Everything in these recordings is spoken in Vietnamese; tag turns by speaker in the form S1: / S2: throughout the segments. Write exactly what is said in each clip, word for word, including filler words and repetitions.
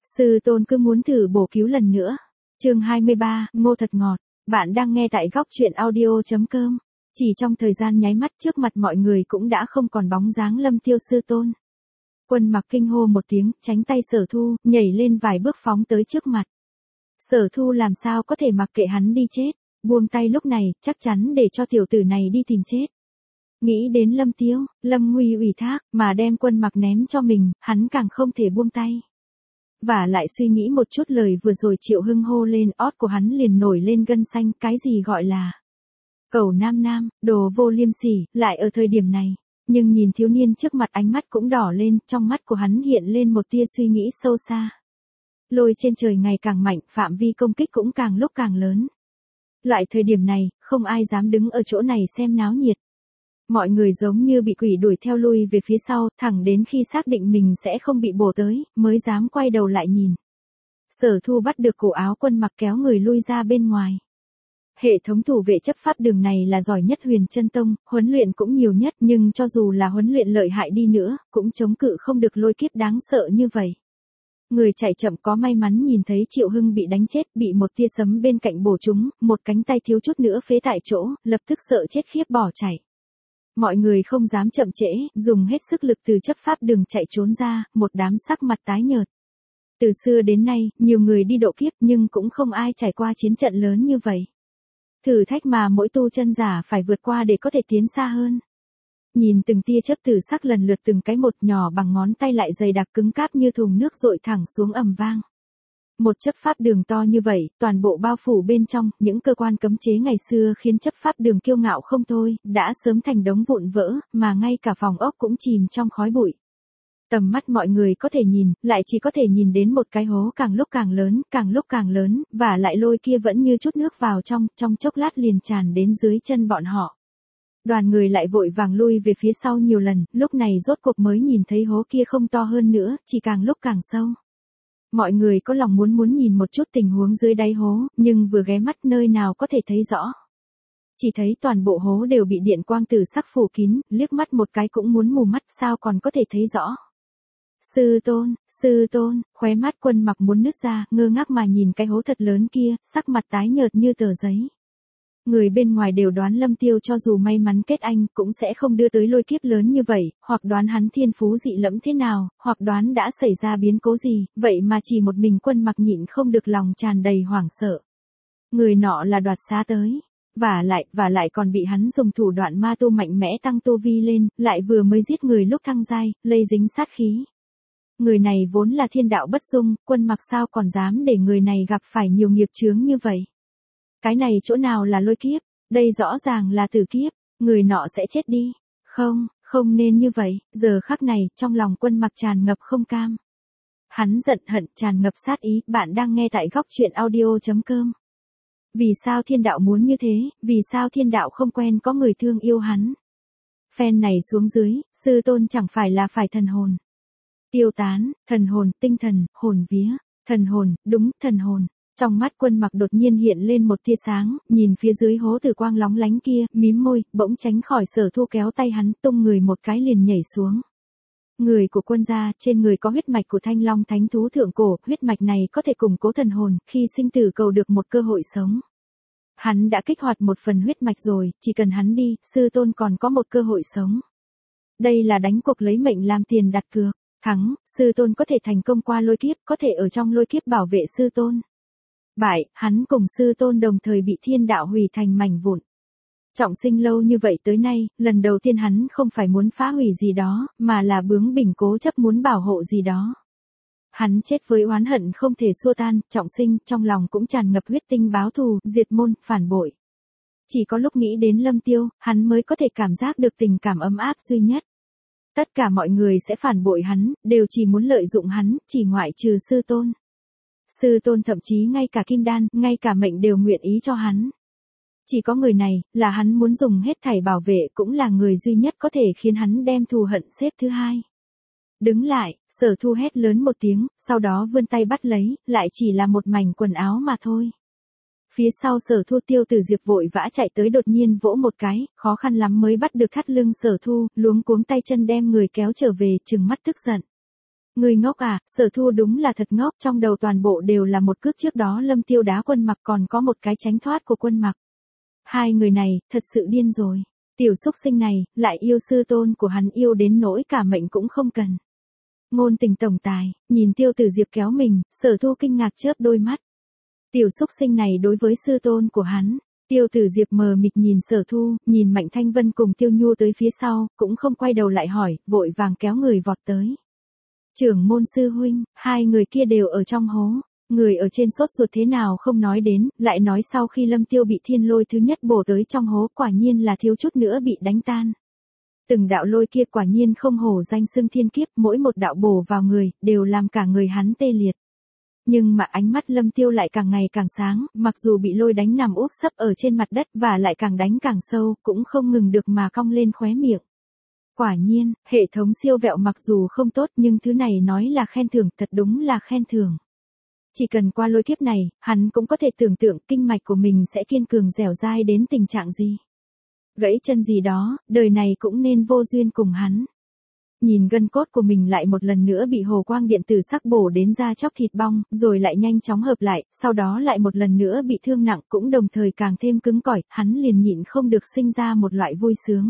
S1: Sư tôn cứ muốn thử bổ cứu lần nữa. Chương hai mươi ba, Ngô thật ngọt. Bạn đang nghe tại góc truyện audio.com. Chỉ trong thời gian nháy mắt trước mặt mọi người cũng đã không còn bóng dáng Lâm Tiêu sư tôn. Quân Mặc kinh hô một tiếng, tránh tay Sở Thu, nhảy lên vài bước phóng tới trước mặt. Sở Thu làm sao có thể mặc kệ hắn đi chết, buông tay lúc này, chắc chắn để cho tiểu tử này đi tìm chết. Nghĩ đến Lâm Tiêu, Lâm Nguy ủy thác, mà đem Quân Mặc ném cho mình, hắn càng không thể buông tay. Và lại suy nghĩ một chút lời vừa rồi Triệu Hưng hô lên, ót của hắn liền nổi lên gân xanh, cái gì gọi là cẩu nam nam, đồ vô liêm sỉ, lại ở thời điểm này. Nhưng nhìn thiếu niên trước mặt ánh mắt cũng đỏ lên, trong mắt của hắn hiện lên một tia suy nghĩ sâu xa. Lôi trên trời ngày càng mạnh, phạm vi công kích cũng càng lúc càng lớn. Loại thời điểm này, không ai dám đứng ở chỗ này xem náo nhiệt. Mọi người giống như bị quỷ đuổi theo lui về phía sau, thẳng đến khi xác định mình sẽ không bị bổ tới, mới dám quay đầu lại nhìn. Sở Thu bắt được cổ áo Quân Mặc kéo người lui ra bên ngoài. Hệ thống thủ vệ chấp pháp đường này là giỏi nhất Huyền Chân Tông, huấn luyện cũng nhiều nhất, nhưng cho dù là huấn luyện lợi hại đi nữa, cũng chống cự không được lôi kiếp đáng sợ như vậy. Người chạy chậm có may mắn nhìn thấy Triệu Hưng bị đánh chết, bị một tia sấm bên cạnh bổ trúng, một cánh tay thiếu chút nữa phế tại chỗ, lập tức sợ chết khiếp bỏ chạy. Mọi người không dám chậm trễ, dùng hết sức lực từ chấp pháp đường chạy trốn ra, một đám sắc mặt tái nhợt. Từ xưa đến nay, nhiều người đi độ kiếp nhưng cũng không ai trải qua chiến trận lớn như vậy. Thử thách mà mỗi tu chân giả phải vượt qua để có thể tiến xa hơn. Nhìn từng tia chớp tử sắc lần lượt từng cái một nhỏ bằng ngón tay lại dày đặc cứng cáp như thùng nước dội thẳng xuống ầm vang. Một chấp pháp đường to như vậy, toàn bộ bao phủ bên trong, những cơ quan cấm chế ngày xưa khiến chấp pháp đường kiêu ngạo không thôi, đã sớm thành đống vụn vỡ, mà ngay cả phòng ốc cũng chìm trong khói bụi. Tầm mắt mọi người có thể nhìn, lại chỉ có thể nhìn đến một cái hố càng lúc càng lớn, càng lúc càng lớn, và lại lôi kia vẫn như chút nước vào trong, trong chốc lát liền tràn đến dưới chân bọn họ. Đoàn người lại vội vàng lui về phía sau nhiều lần, lúc này rốt cuộc mới nhìn thấy hố kia không to hơn nữa, chỉ càng lúc càng sâu. Mọi người có lòng muốn muốn nhìn một chút tình huống dưới đáy hố, nhưng vừa ghé mắt nơi nào có thể thấy rõ. Chỉ thấy toàn bộ hố đều bị điện quang tử sắc phủ kín, liếc mắt một cái cũng muốn mù mắt, sao còn có thể thấy rõ. Sư tôn, sư tôn, khóe mắt Quân Mặc muốn nứt ra, ngơ ngác mà nhìn cái hố thật lớn kia, sắc mặt tái nhợt như tờ giấy. Người bên ngoài đều đoán Lâm Tiêu cho dù may mắn kết anh cũng sẽ không đưa tới lôi kiếp lớn như vậy, hoặc đoán hắn thiên phú dị lẫm thế nào, hoặc đoán đã xảy ra biến cố gì, vậy mà chỉ một mình Quân Mặc nhịn không được lòng tràn đầy hoảng sợ. Người nọ là đoạt xá tới, và lại, và lại còn bị hắn dùng thủ đoạn ma tu mạnh mẽ tăng tu vi lên, lại vừa mới giết người lúc thăng giai, lây dính sát khí. Người này vốn là thiên đạo bất dung, Quân Mặc sao còn dám để người này gặp phải nhiều nghiệp chướng như vậy. Cái này chỗ nào là lôi kiếp, đây rõ ràng là tử kiếp, người nọ sẽ chết đi. Không, không nên như vậy, giờ khắc này, trong lòng Quân Mặc tràn ngập không cam. Hắn giận hận tràn ngập sát ý, bạn đang nghe tại góc truyện audio.com. Vì sao thiên đạo muốn như thế, vì sao thiên đạo không quen có người thương yêu hắn. Phen này xuống dưới, sư tôn chẳng phải là phải thần hồn. Tiêu tán, thần hồn, tinh thần, hồn vía, thần hồn, đúng, thần hồn. Trong mắt Quân Mặc đột nhiên hiện lên một tia sáng, nhìn phía dưới hố tử quang lóng lánh kia, mím môi, bỗng tránh khỏi Sở Thu kéo tay hắn, tung người một cái liền nhảy xuống. Người của Quân gia, trên người có huyết mạch của Thanh Long Thánh Thú thượng cổ, huyết mạch này có thể củng cố thần hồn, khi sinh tử cầu được một cơ hội sống. Hắn đã kích hoạt một phần huyết mạch rồi, chỉ cần hắn đi, sư tôn còn có một cơ hội sống. Đây là đánh cuộc lấy mệnh làm tiền đặt cược, thắng, sư tôn có thể thành công qua lôi kiếp, có thể ở trong lôi kiếp bảo vệ sư tôn. Bại, hắn cùng sư tôn đồng thời bị thiên đạo hủy thành mảnh vụn. Trọng sinh lâu như vậy tới nay, lần đầu tiên hắn không phải muốn phá hủy gì đó, mà là bướng bỉnh cố chấp muốn bảo hộ gì đó. Hắn chết với oán hận không thể xua tan, trọng sinh, trong lòng cũng tràn ngập huyết tinh báo thù, diệt môn, phản bội. Chỉ có lúc nghĩ đến Lâm Tiêu, hắn mới có thể cảm giác được tình cảm ấm áp duy nhất. Tất cả mọi người sẽ phản bội hắn, đều chỉ muốn lợi dụng hắn, chỉ ngoại trừ sư tôn. Sư tôn thậm chí ngay cả kim đan, ngay cả mệnh đều nguyện ý cho hắn. Chỉ có người này, là hắn muốn dùng hết thảy bảo vệ, cũng là người duy nhất có thể khiến hắn đem thù hận xếp thứ hai. Đứng lại, Sở Thu hét lớn một tiếng, sau đó vươn tay bắt lấy, lại chỉ là một mảnh quần áo mà thôi. Phía sau Sở Thu Tiêu Tử Diệp vội vã chạy tới đột nhiên vỗ một cái, khó khăn lắm mới bắt được thắt lưng Sở Thu, luống cuống tay chân đem người kéo trở về, trừng mắt tức giận. Người ngốc à, Sở Thu đúng là thật ngốc, trong đầu toàn bộ đều là một cước trước đó Lâm Tiêu đá Quân Mặc còn có một cái tránh thoát của Quân Mặc. Hai người này, thật sự điên rồi. Tiểu xúc sinh này, lại yêu sư tôn của hắn yêu đến nỗi cả mệnh cũng không cần. Ngôn tình tổng tài, nhìn Tiêu Tử Diệp kéo mình, Sở Thu kinh ngạc chớp đôi mắt. Tiểu xúc sinh này đối với sư tôn của hắn. Tiêu Tử Diệp mờ mịt nhìn Sở Thu, nhìn Mạnh Thanh Vân cùng Tiêu Nhu tới phía sau, cũng không quay đầu lại hỏi, vội vàng kéo người vọt tới. Trưởng môn sư huynh, hai người kia đều ở trong hố. Người ở trên sốt ruột thế nào không nói đến, lại nói sau khi Lâm Tiêu bị thiên lôi thứ nhất bổ tới trong hố quả nhiên là thiếu chút nữa bị đánh tan. Từng đạo lôi kia quả nhiên không hổ danh xưng thiên kiếp, mỗi một đạo bổ vào người, đều làm cả người hắn tê liệt. Nhưng mà ánh mắt Lâm Tiêu lại càng ngày càng sáng, mặc dù bị lôi đánh nằm úp sấp ở trên mặt đất và lại càng đánh càng sâu, cũng không ngừng được mà cong lên khóe miệng. Quả nhiên, hệ thống siêu vẹo mặc dù không tốt nhưng thứ này nói là khen thưởng, thật đúng là khen thưởng. Chỉ cần qua lôi kiếp này, hắn cũng có thể tưởng tượng kinh mạch của mình sẽ kiên cường dẻo dai đến tình trạng gì. Gãy chân gì đó, đời này cũng nên vô duyên cùng hắn. Nhìn gân cốt của mình lại một lần nữa bị hồ quang điện tử sắc bổ đến da chóc thịt bong, rồi lại nhanh chóng hợp lại, sau đó lại một lần nữa bị thương nặng cũng đồng thời càng thêm cứng cỏi, hắn liền nhịn không được sinh ra một loại vui sướng.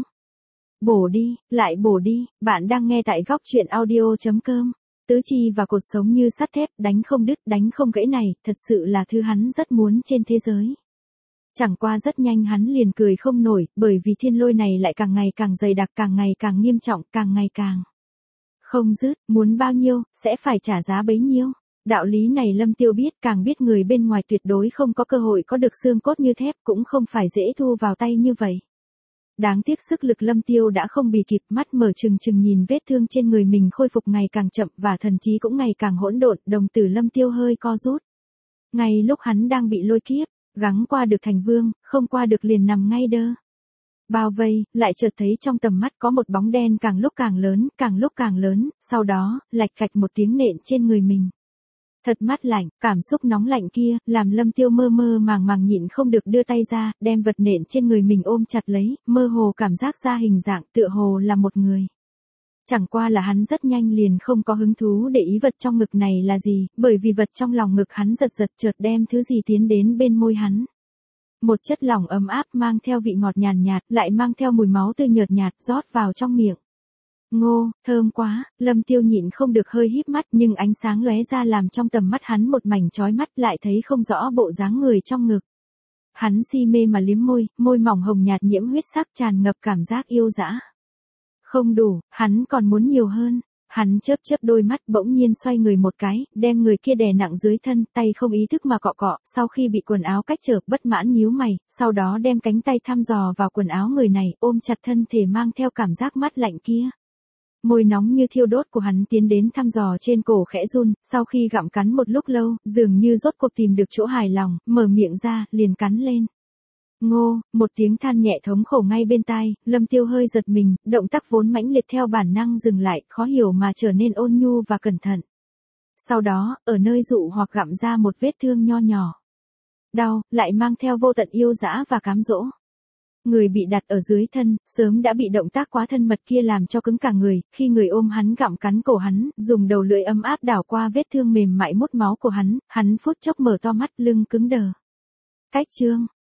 S1: Bổ đi, lại bổ đi, bạn đang nghe tại góc truyện audio chấm com. Tứ chi và cột sống như sắt thép, đánh không đứt, đánh không gãy này, thật sự là thứ hắn rất muốn trên thế giới. Chẳng qua rất nhanh hắn liền cười không nổi, bởi vì thiên lôi này lại càng ngày càng dày đặc, càng ngày càng nghiêm trọng, càng ngày càng không dứt, muốn bao nhiêu, sẽ phải trả giá bấy nhiêu. Đạo lý này Lâm Tiêu biết, càng biết người bên ngoài tuyệt đối không có cơ hội có được xương cốt như thép, cũng không phải dễ thu vào tay như vậy. Đáng tiếc sức lực Lâm Tiêu đã không bì kịp, mắt mở trừng trừng nhìn vết thương trên người mình khôi phục ngày càng chậm và thần trí cũng ngày càng hỗn độn, đồng tử Lâm Tiêu hơi co rút. Ngay lúc hắn đang bị lôi kiếp, gắng qua được thành vương, không qua được liền nằm ngay đơ. Bao vây, lại chợt thấy trong tầm mắt có một bóng đen càng lúc càng lớn, càng lúc càng lớn, sau đó, lạch cạch một tiếng nện trên người mình. Thật mát lạnh, cảm xúc nóng lạnh kia, làm Lâm Tiêu mơ mơ màng màng nhịn không được đưa tay ra, đem vật nện trên người mình ôm chặt lấy, mơ hồ cảm giác ra hình dạng tựa hồ là một người. Chẳng qua là hắn rất nhanh liền không có hứng thú để ý vật trong ngực này là gì, bởi vì vật trong lòng ngực hắn giật giật chợt đem thứ gì tiến đến bên môi hắn. Một chất lỏng ấm áp mang theo vị ngọt nhàn nhạt, lại mang theo mùi máu tươi nhợt nhạt rót vào trong miệng. Ngô, thơm quá, Lâm Tiêu nhịn không được hơi híp mắt nhưng ánh sáng lóe ra làm trong tầm mắt hắn một mảnh chói mắt lại thấy không rõ bộ dáng người trong ngực. Hắn si mê mà liếm môi, môi mỏng hồng nhạt nhiễm huyết sắc tràn ngập cảm giác yêu dã. Không đủ, hắn còn muốn nhiều hơn. Hắn chớp chớp đôi mắt bỗng nhiên xoay người một cái, đem người kia đè nặng dưới thân, tay không ý thức mà cọ cọ, sau khi bị quần áo cách trở bất mãn nhíu mày, sau đó đem cánh tay thăm dò vào quần áo người này, ôm chặt thân thể mang theo cảm giác mát lạnh kia. Môi nóng như thiêu đốt của hắn tiến đến thăm dò trên cổ khẽ run, sau khi gặm cắn một lúc lâu, dường như rốt cuộc tìm được chỗ hài lòng, mở miệng ra, liền cắn lên. Ngô, một tiếng than nhẹ thống khổ ngay bên tai, Lâm Tiêu hơi giật mình, động tác vốn mãnh liệt theo bản năng dừng lại, khó hiểu mà trở nên ôn nhu và cẩn thận. Sau đó, ở nơi dụ hoặc gặm ra một vết thương nho nhỏ. Đau, lại mang theo vô tận yêu dã và cám dỗ. Người bị đặt ở dưới thân, sớm đã bị động tác quá thân mật kia làm cho cứng cả người, khi người ôm hắn gặm cắn cổ hắn, dùng đầu lưỡi ấm áp đảo qua vết thương mềm mại mút máu của hắn, hắn phút chốc mở to mắt lưng cứng đờ. Cách chương,